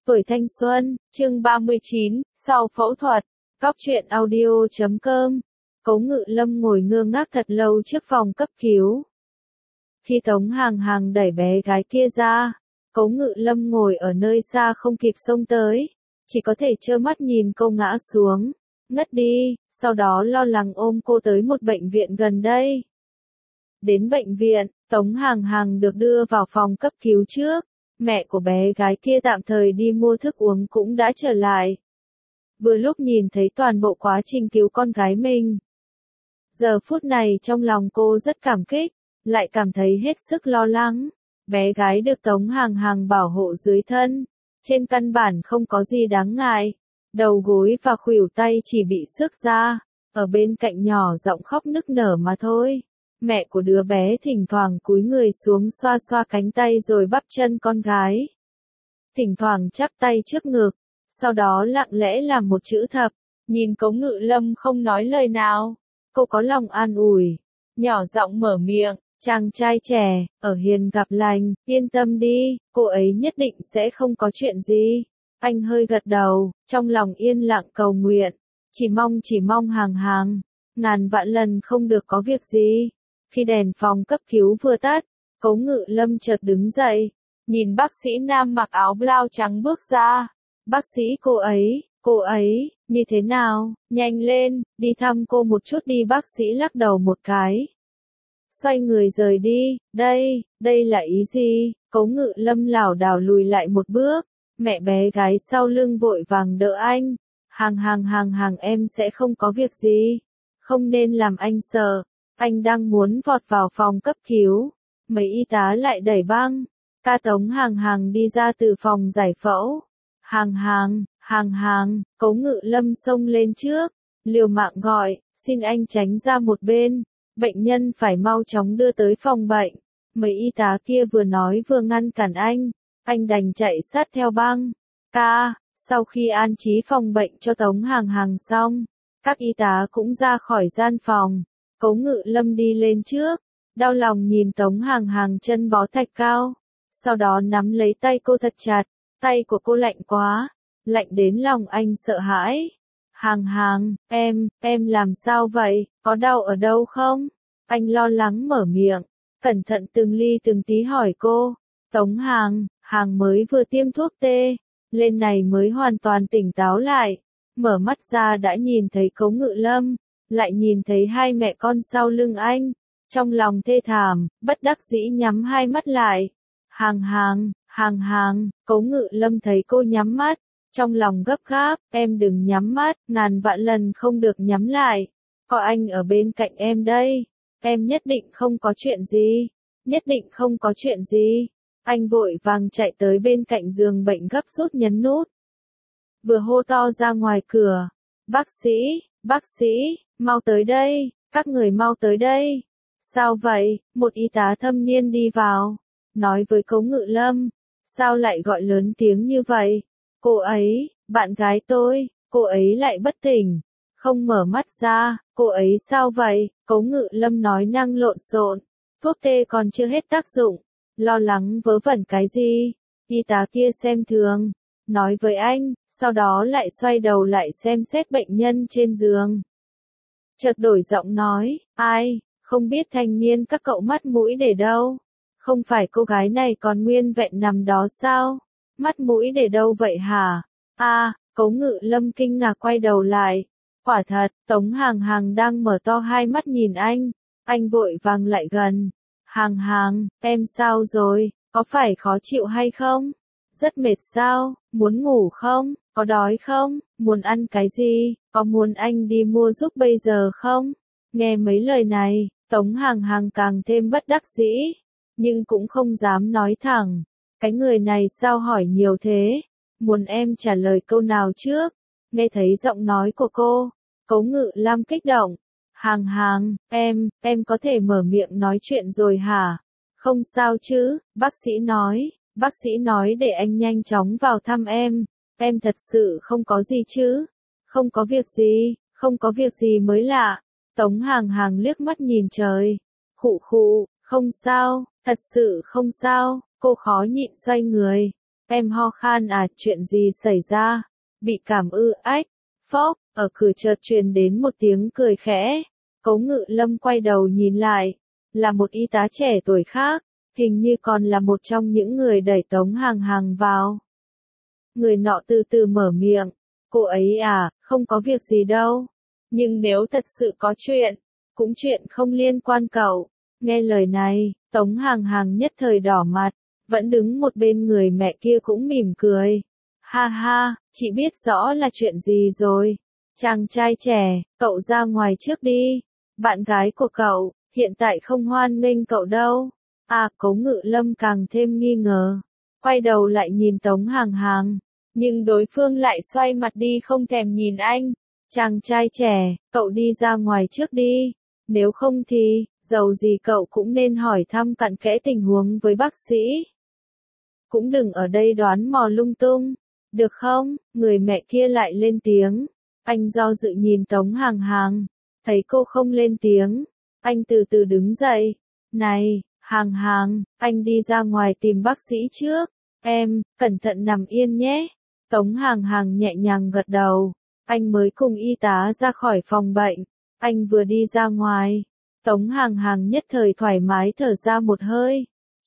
Tuổi thanh xuân, chương 39, sau phẫu thuật. Cóc truyện audio.com. Cố Ngự Lâm ngồi ngơ ngác thật lâu trước phòng cấp cứu. Khi Tống Hàng Hàng đẩy bé gái kia ra, Cố Ngự Lâm ngồi ở nơi xa không kịp xông tới, chỉ có thể trơ mắt nhìn cô ngã xuống, ngất đi, sau đó lo lắng ôm cô tới một bệnh viện gần đây. Đến bệnh viện, Tống Hàng Hàng được đưa vào phòng cấp cứu trước. Mẹ của bé gái kia tạm thời đi mua thức uống cũng đã trở lại. Vừa lúc nhìn thấy toàn bộ quá trình cứu con gái mình. Giờ phút này trong lòng cô rất cảm kích, lại cảm thấy hết sức lo lắng. Bé gái được Tống Hàng Hàng bảo hộ dưới thân, trên căn bản không có gì đáng ngại. Đầu gối và khuỷu tay chỉ bị xước ra, ở bên cạnh nhỏ giọng khóc nức nở mà thôi. Mẹ của đứa bé thỉnh thoảng cúi người xuống xoa xoa cánh tay rồi bắp chân con gái. Thỉnh thoảng chắp tay trước ngực, sau đó lặng lẽ làm một chữ thập, nhìn Cố Ngự Lâm không nói lời nào. Cô có lòng an ủi, nhỏ giọng mở miệng, chàng trai trẻ, ở hiền gặp lành, yên tâm đi, cô ấy nhất định sẽ không có chuyện gì. Anh hơi gật đầu, trong lòng yên lặng cầu nguyện, chỉ mong Hàng Hàng, ngàn vạn lần không được có việc gì. Khi đèn phòng cấp cứu vừa tắt, Cố Ngự Lâm chợt đứng dậy, nhìn bác sĩ nam mặc áo blau trắng bước ra. Bác sĩ cô ấy, như thế nào, nhanh lên, đi thăm cô một chút đi. Bác sĩ lắc đầu một cái. Xoay người rời đi, đây là ý gì? Cố Ngự Lâm lảo đảo lùi lại một bước, mẹ bé gái sau lưng vội vàng đỡ anh. Hàng em sẽ không có việc gì, không nên làm anh sợ. Anh đang muốn vọt vào phòng cấp cứu, mấy y tá lại đẩy băng. Tống Hàng Hàng đi ra từ phòng giải phẫu. Hàng, Cố Ngự Lâm xông lên trước, liều mạng gọi, xin anh tránh ra một bên, bệnh nhân phải mau chóng đưa tới phòng bệnh. Mấy y tá kia vừa nói vừa ngăn cản anh đành chạy sát theo băng. Sau khi an trí phòng bệnh cho Tống Hàng Hàng xong, các y tá cũng ra khỏi gian phòng. Cố Ngự Lâm đi lên trước, đau lòng nhìn Tống Hàng Hàng chân bó thạch cao, sau đó nắm lấy tay cô thật chặt, tay của cô lạnh quá, lạnh đến lòng anh sợ hãi. Hàng, em làm sao vậy, có đau ở đâu không? Anh lo lắng mở miệng, cẩn thận từng ly từng tí hỏi cô. Tống Hàng mới vừa tiêm thuốc tê, lên này mới hoàn toàn tỉnh táo lại, mở mắt ra đã nhìn thấy Cố Ngự Lâm. Lại nhìn thấy hai mẹ con sau lưng anh, trong lòng thê thảm, bất đắc dĩ nhắm hai mắt lại. Hàng, Cố Ngự Lâm thấy cô nhắm mắt, trong lòng gấp gáp, em đừng nhắm mắt, ngàn vạn lần không được nhắm lại. Có anh ở bên cạnh em đây, em nhất định không có chuyện gì, nhất định không có chuyện gì. Anh vội vàng chạy tới bên cạnh giường bệnh gấp rút nhấn nút. Vừa hô to ra ngoài cửa, bác sĩ, mau tới đây, các người mau tới đây. Sao vậy? Một y tá thâm niên đi vào, nói với Cố Ngự Lâm, sao lại gọi lớn tiếng như vậy? Cô ấy, bạn gái tôi, cô ấy lại bất tỉnh, không mở mắt ra, cô ấy sao vậy? Cố Ngự Lâm nói năng lộn xộn, thuốc tê còn chưa hết tác dụng, lo lắng vớ vẩn cái gì? Y tá kia xem thường, nói với anh, sau đó lại xoay đầu lại xem xét bệnh nhân trên giường. Chợt đổi giọng nói, ai, không biết thanh niên các cậu mắt mũi để đâu? Không phải cô gái này còn nguyên vẹn nằm đó sao? Mắt mũi để đâu vậy hả? Cố Ngự Lâm kinh ngạc quay đầu lại. Quả thật, Tống Hàng Hàng đang mở to hai mắt nhìn anh vội vàng lại gần. Hàng, em sao rồi, có phải khó chịu hay không? Rất mệt sao, muốn ngủ không, có đói không, muốn ăn cái gì, có muốn anh đi mua giúp bây giờ không? Nghe mấy lời này, Tống Hàng Hàng càng thêm bất đắc dĩ, nhưng cũng không dám nói thẳng. Cái người này sao hỏi nhiều thế, muốn em trả lời câu nào trước? Nghe thấy giọng nói của cô, Cố Ngự Lâm kích động. Hàng, em có thể mở miệng nói chuyện rồi hả? Không sao chứ, bác sĩ nói để anh nhanh chóng vào thăm em thật sự không có gì chứ? Không có việc gì mới lạ. Tống Hàng Hàng liếc mắt nhìn trời, khụ, không sao, thật sự không sao. Cô khó nhịn xoay người, Em ho khan à, chuyện gì xảy ra? Bị cảm ư? Ách, phốc, ở cửa chợt truyền đến một tiếng cười khẽ. Cố Ngự Lâm quay đầu nhìn lại, là một y tá trẻ tuổi khác, hình như còn là một trong những người đẩy Tống Hàng Hàng vào. Người nọ từ từ mở miệng, cô ấy à, không có việc gì đâu. Nhưng nếu thật sự có chuyện, cũng chuyện không liên quan cậu. Nghe lời này, Tống Hàng Hàng nhất thời đỏ mặt, vẫn đứng một bên người mẹ kia cũng mỉm cười. Ha ha, chị biết rõ là chuyện gì rồi. Chàng trai trẻ, cậu ra ngoài trước đi. Bạn gái của cậu, hiện tại không hoan nghênh cậu đâu. À, Cố Ngự Lâm càng thêm nghi ngờ. Quay đầu lại nhìn Tống Hàng Hàng. Nhưng đối phương lại xoay mặt đi không thèm nhìn anh. Chàng trai trẻ, cậu đi ra ngoài trước đi. Nếu không thì, dầu gì cậu cũng nên hỏi thăm cặn kẽ tình huống với bác sĩ. Cũng đừng ở đây đoán mò lung tung. Được không? Người mẹ kia lại lên tiếng. Anh do dự nhìn Tống Hàng Hàng. Thấy cô không lên tiếng. Anh từ từ đứng dậy. Này, Hàng Hàng, anh đi ra ngoài tìm bác sĩ trước. Em, cẩn thận nằm yên nhé. Tống Hàng Hàng nhẹ nhàng gật đầu. Anh mới cùng y tá ra khỏi phòng bệnh. Anh vừa đi ra ngoài. Tống Hàng Hàng nhất thời thoải mái thở ra một hơi.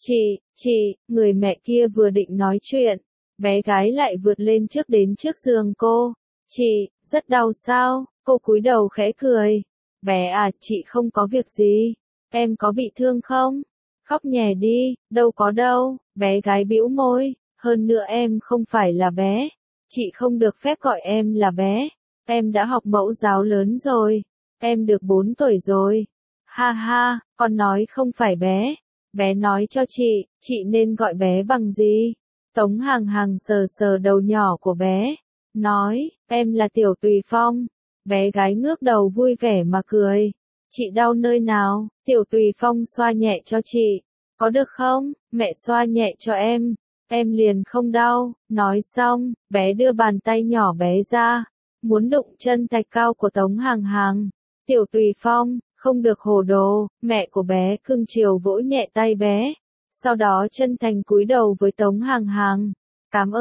Chị, người mẹ kia vừa định nói chuyện. Bé gái lại vượt lên trước đến trước giường cô. Chị, rất đau sao? Cô cúi đầu khẽ cười. Bé à, chị không có việc gì. Em có bị thương không? Khóc nhè đi, đâu có đâu. Bé gái bĩu môi. Hơn nữa em không phải là bé. Chị không được phép gọi em là bé. Em đã học mẫu giáo lớn rồi. Em được 4 tuổi rồi. Ha ha, con nói không phải bé. Bé nói cho chị nên gọi bé bằng gì? Tống Hàng Hàng sờ sờ đầu nhỏ của bé. Nói, em là Tiểu Tùy Phong. Bé gái ngước đầu vui vẻ mà cười. Chị đau nơi nào? Tiểu Tùy Phong xoa nhẹ cho chị. Có được không? Mẹ xoa nhẹ cho em. Em liền không đau. Nói xong, bé đưa bàn tay nhỏ bé ra. Muốn đụng chân thạch cao của Tống Hàng Hàng. Tiểu Tùy Phong, không được hồ đồ. Mẹ của bé cưng chiều vỗ nhẹ tay bé. Sau đó chân thành cúi đầu với Tống Hàng Hàng. Cảm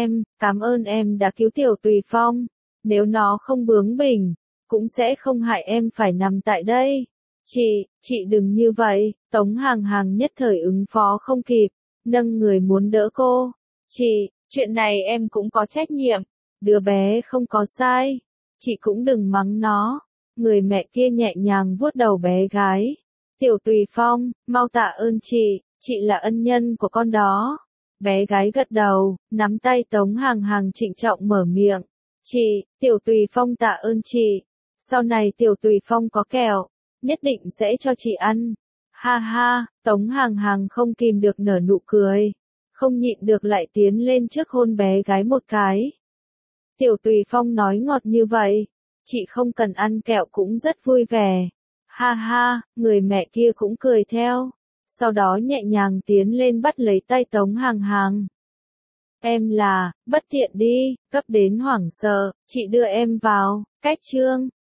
ơn em đã cứu Tiểu Tùy Phong. Nếu nó không bướng bỉnh, cũng sẽ không hại em phải nằm tại đây. Chị đừng như vậy. Tống Hàng Hàng nhất thời ứng phó không kịp, nâng người muốn đỡ cô. Chuyện này em cũng có trách nhiệm. Đứa bé không có sai. Chị cũng đừng mắng nó. Người mẹ kia nhẹ nhàng vuốt đầu bé gái. Tiểu Tùy Phong, mau tạ ơn chị là ân nhân của con đó. Bé gái gật đầu, nắm tay Tống Hàng Hàng trịnh trọng mở miệng. Tiểu Tùy Phong tạ ơn chị. Sau này Tiểu Tùy Phong có kẹo, nhất định sẽ cho chị ăn. Ha ha, Tống Hàng Hàng không kìm được nở nụ cười. Không nhịn được lại tiến lên trước hôn bé gái một cái. Tiểu Tùy Phong nói ngọt như vậy. Chị không cần ăn kẹo cũng rất vui vẻ. Ha ha, người mẹ kia cũng cười theo. Sau đó nhẹ nhàng tiến lên bắt lấy tay Tống Hàng Hàng. Em là, bất tiện đi, cấp đến hoảng sợ, chị đưa em vào, cách chương.